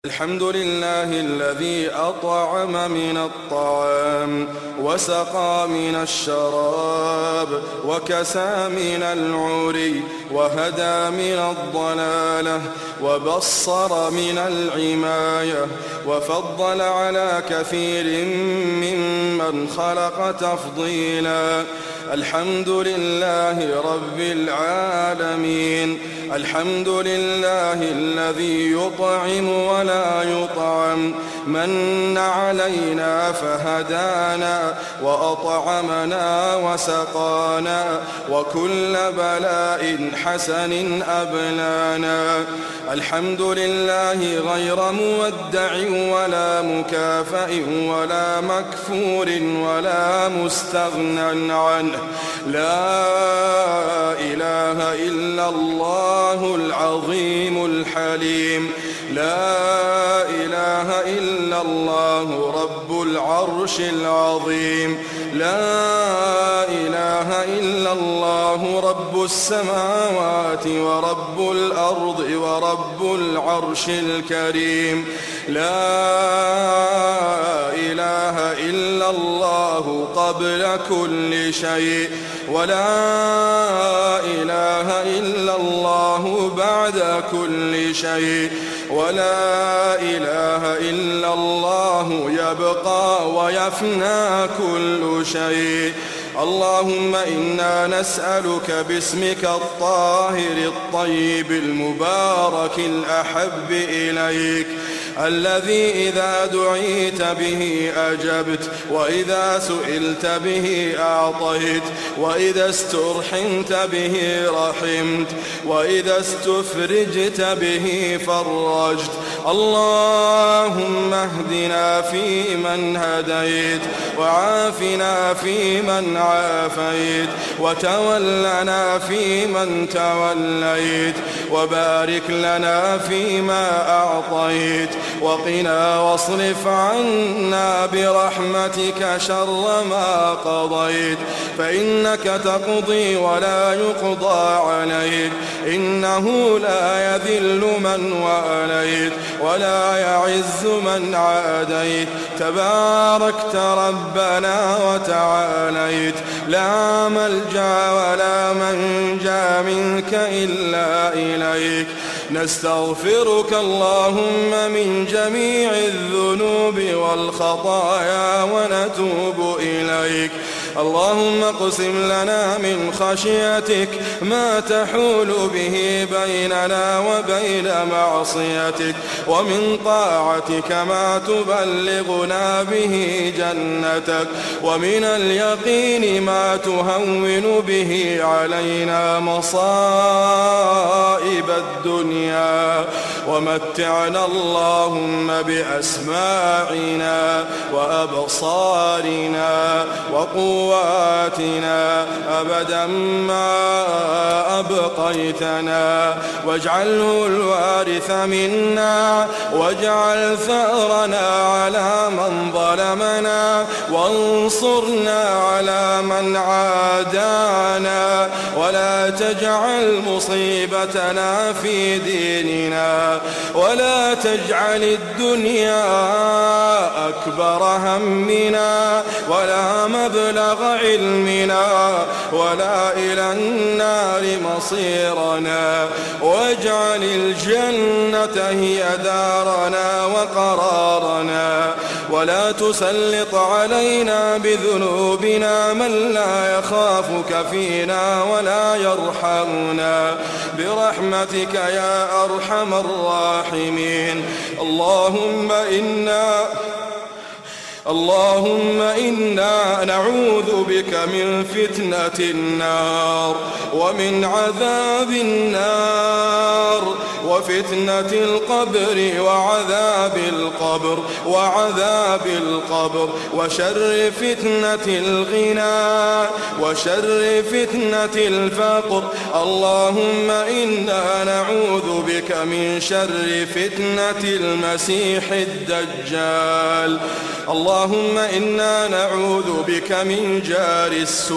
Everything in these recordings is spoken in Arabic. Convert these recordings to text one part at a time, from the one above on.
الحمد لله الذي أطعم من الطعام وسقى من الشراب وكسى من العري وهدى من الضلالة وبصر من العماية وفضل على كثير ممن خلق تفضيلا. الحمد لله رب العالمين. الحمد لله الذي يطعم ولا يطعم، من علينا فهدانا وأطعمنا وسقانا وكل بلاء حسن أبلانا. الحمد لله غير مودع ولا مكافئ ولا مكفور ولا مستغنى عنه. لا إله إلا الله العظيم الحليم. لا إله إلا الله رب العرش العظيم. لا إله إلا الله رب السماوات ورب الأرض ورب العرش الكريم. لا إله إلا الله قبل كل شيء، ولا إله إلا الله بعد كل شيء، ولا إله إلا الله يبقى ويفنى كل شيء. اللهم إنا نسألك باسمك الطاهر الطيب المبارك الأحب إليك، الذي إذا دعيت به أجبت، وإذا سئلت به أعطيت، وإذا استرحمت به رحمت، وإذا استفرجت به فرجت. اللهم اهدنا فيمن هديت، وعافنا فيمن عافيت، وتولنا فيمن توليت، وبارك لنا فيما أعطيت، وقنا واصرف عنا برحمتك شر ما قضيت، فإنك تقضي ولا يقضى عليك، إنه لا يذل من واليت ولا يعز من عاديت. تباركت ربنا وتعاليت، لا ملجأ ولا منجا منك إلا إليك. نستغفرك اللهم من جميع الذنوب والخطايا ونتوب إليك. اللهم اقسم لنا من خشيتك ما تحول به بيننا وبين معصيتك، ومن طاعتك ما تبلغنا به جنتك، ومن اليقين ما تهون به علينا مصائب الدنيا، ومتعنا اللهم بأسماعنا وأبصارنا وقواتنا أبدا ما أبقيتنا، واجعله الوارث منا، واجعل ثأرنا على من ظلمنا، وانصرنا على من عادانا، ولا تجعل مصيبتنا في ديننا، ولا تجعل الدنيا أكبر همنا ولا مبلغ علمنا ولا إلى النار مصيرنا، واجعل الجنة هي دارنا وقرارنا، ولا تسلط علينا بذنوبنا من لا يخافك فينا ولا يرحمنا، برحمتك يا أرحم الراحمين. اللهم إنا نعوذ بك من فتنة النار، ومن عذاب النار، وفتنة القبر، وعذاب القبر، وشر فتنة الغنى، وشر فتنة الفقر. اللهم إنا نعوذ بك من شر فتنة المسيح الدجال. اللهم إنا نعوذ بك من جار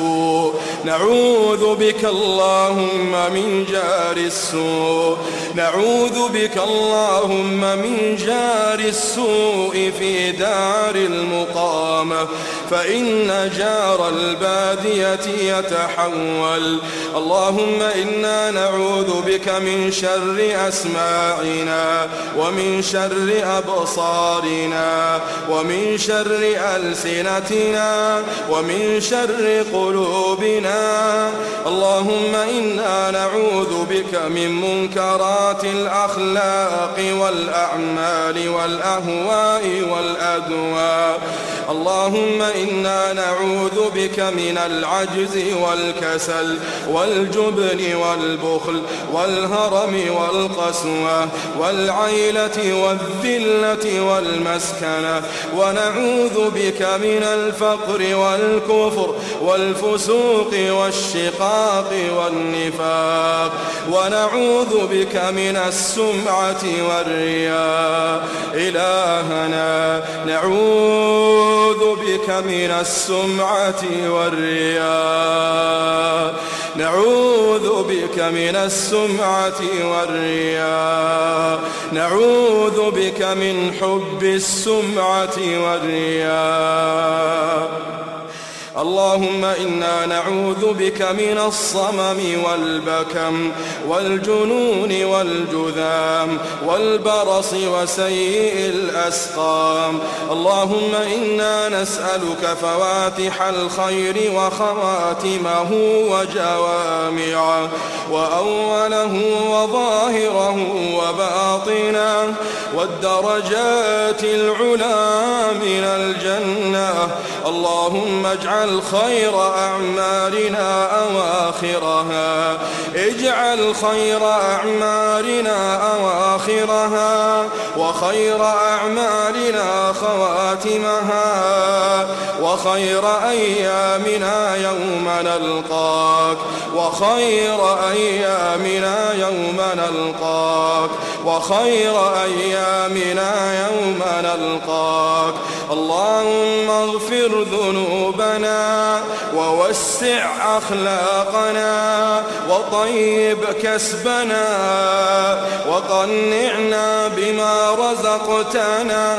السوء، نعوذ بك اللهم من جار السوء، نعوذ نعوذ بك اللهم من جار السوء في دار المقامة، فإن جار البادية يتحول. اللهم إنا نعوذ بك من شر أسماعنا ومن شر أبصارنا ومن شر ألسنتنا ومن شر قلوبنا. اللهم إنا نعوذ بك من منكرات الأخلاق والأعمال والأهواء والأدواء. اللهم إنا نعوذ بك من العجز والكسل والجبن والبخل والهرم والقسوة والعيلة والذلة والمسكنة، ونعوذ بك من الفقر والكفر والفسوق والشقاق والنفاق، ونعوذ بك من السمعة والرياء. إلهنا نعوذ بك من السمعة والرياء، نعوذ بك من السمعة والرياء، نعوذ بك من حب السمعة والرياء. اللهم إنا نعوذ بك من الصمم والبكم والجنون والجذام والبرص وسيء الأسقام. اللهم إنا نسألك فواتح الخير وخواتمه وجوامعه وأوله وظاهره وباطنه والدرجات العلى من الجنة. اللهم اجعل خير أعمالنا أواخرها، اجعل خير أعمالنا أواخرها، وخير أعمالنا خواتمها، وخير أيامنا يوم نلقاك، وخير أيامنا يوم نلقاك، وخير أيامنا يوم نلقاك. اللهم اغفر ذنوبنا ووسع أخلاقنا وطيب كسبنا وقنعنا بما رزقتنا،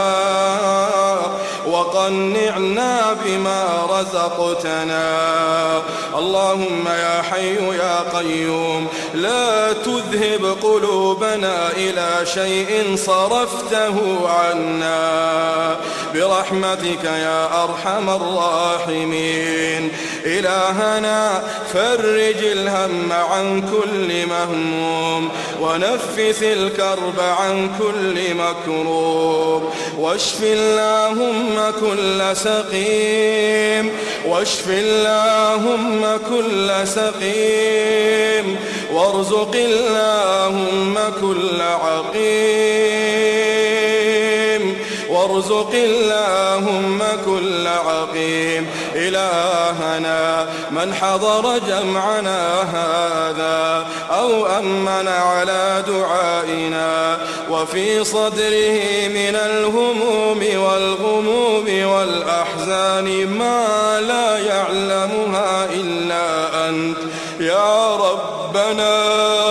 وقنعنا بما رزقتنا. اللهم يا حي يا قيوم لا تذهب قلوبنا إلى شيء صرفته عنا برحمتك يا أرحم الراحمين. إلهنا فرج الهم عن كل مهموم ونفس الكرب عن كل مكروب، واشف اللهم كل سقيم، واشف اللهم كل سقيم، وارزق اللهم كل عقيم، وارزق اللهم كل عقيم. إلهنا من حضر جمعنا هذا أو أمن على دعائنا وفي صدره من الهموم والغموم والأحزان ما لا يعلمها إلا أنت يا ربنا،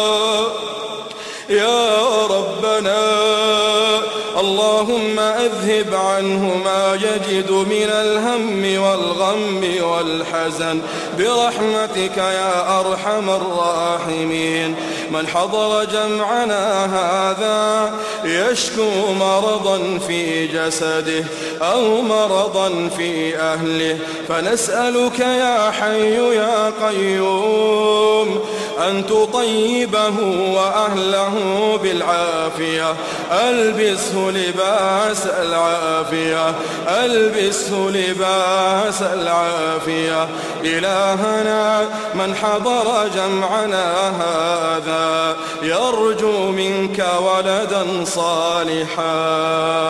يا ربنا. اللهم أذهب عنه ما يجد من الهم والغم والحزن برحمتك يا أرحم الراحمين. من حضر جمعنا هذا يشكو مرضا في جسده أو مرضا في أهله، فنسألك يا حي يا قيوم أن تطيبه وأهله بالعافية، ألبسه لباس العافية، ألبسه لباس العافية. إلهنا من حضر جمعنا هذا يرجو منك ولدا صالحا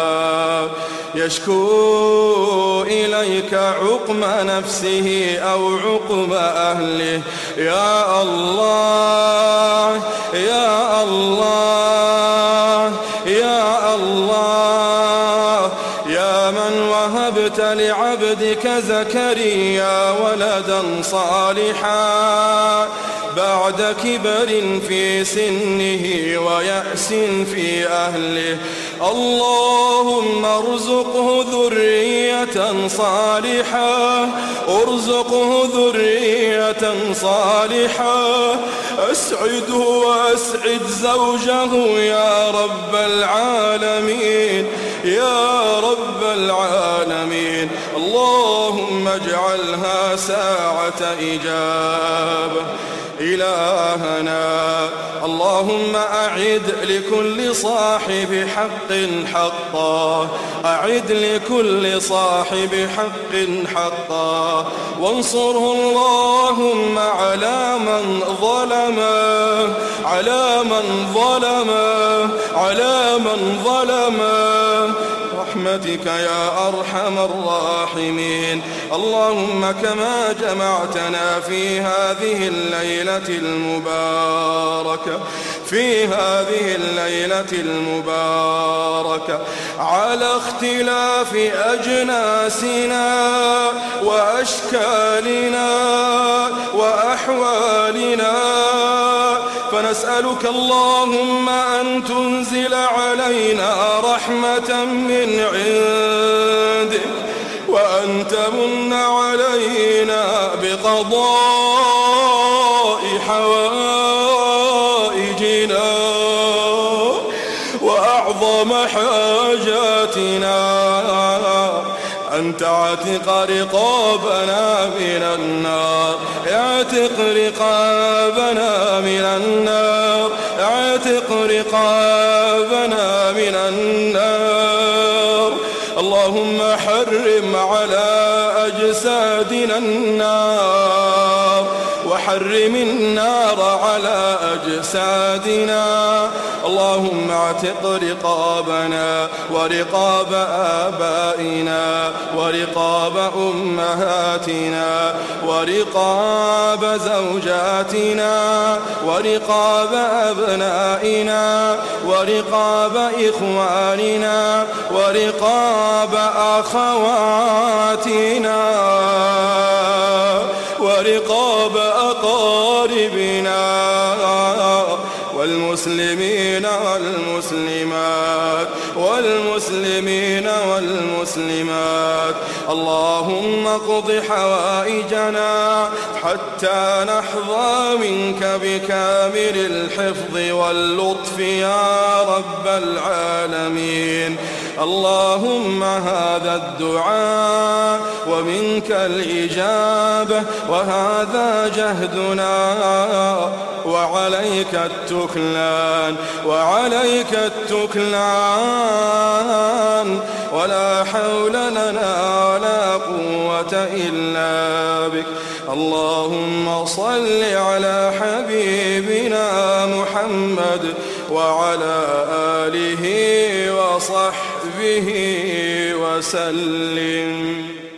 يشكو إليك عقم نفسه أو عقم أهله، يا الله يا الله يا الله، يا من وهبت لعبدك زكريا ولدا صالحا بعد كبر في سنه ويأس في أهله. اللهم ارزقه ذرية صالحة، ارزقه ذرية صالحة، أسعده وأسعد زوجه يا رب العالمين، يا رب العالمين. اللهم اجعلها ساعة إجابة. إلهنا اللهم أعد لكل صاحب حق حقا، أعد لكل صاحب حق حقا، وانصره اللهم على من ظلمه، على من ظلمه، على من ظلمه، برحمتك يا أرحم الراحمين. اللهم كما جمعتنا في هذه الليلة المباركة، في هذه الليلة المباركة على اختلاف أجناسنا وأشكالنا وأحوالنا، فنسألك اللهم أن تنزل علينا رحمة من عندك، وأن تمن علينا بقضاء حوائجنا وأعظم حاجاتنا، أن تعتق رقابنا من النار، اعتق رقابنا من النار، اعتق رقابنا من النار. اللهم حرم على أجسادنا النار، وحرم النار على أجسادنا. اللهم اعتق رقابنا ورقاب آبائنا ورقاب أمهاتنا ورقاب زوجاتنا ورقاب أبنائنا ورقاب إخواننا ورقاب أخواتنا ورقاب أقاربنا والمسلمين والمسلمات والمسلمين والمسلمات. اللهم اقض حوائجنا حتى نحظى منك بكامل الحفظ واللطف يا رب العالمين. اللهم هذا الدعاء ومنك الإجابة، وهذا جهدنا وعليك التكلان، وعليك التكلان، ولا حول لنا ولا قوة إلا بك. اللهم صل على حبيبنا محمد وعلى آله وصحبه وسلم.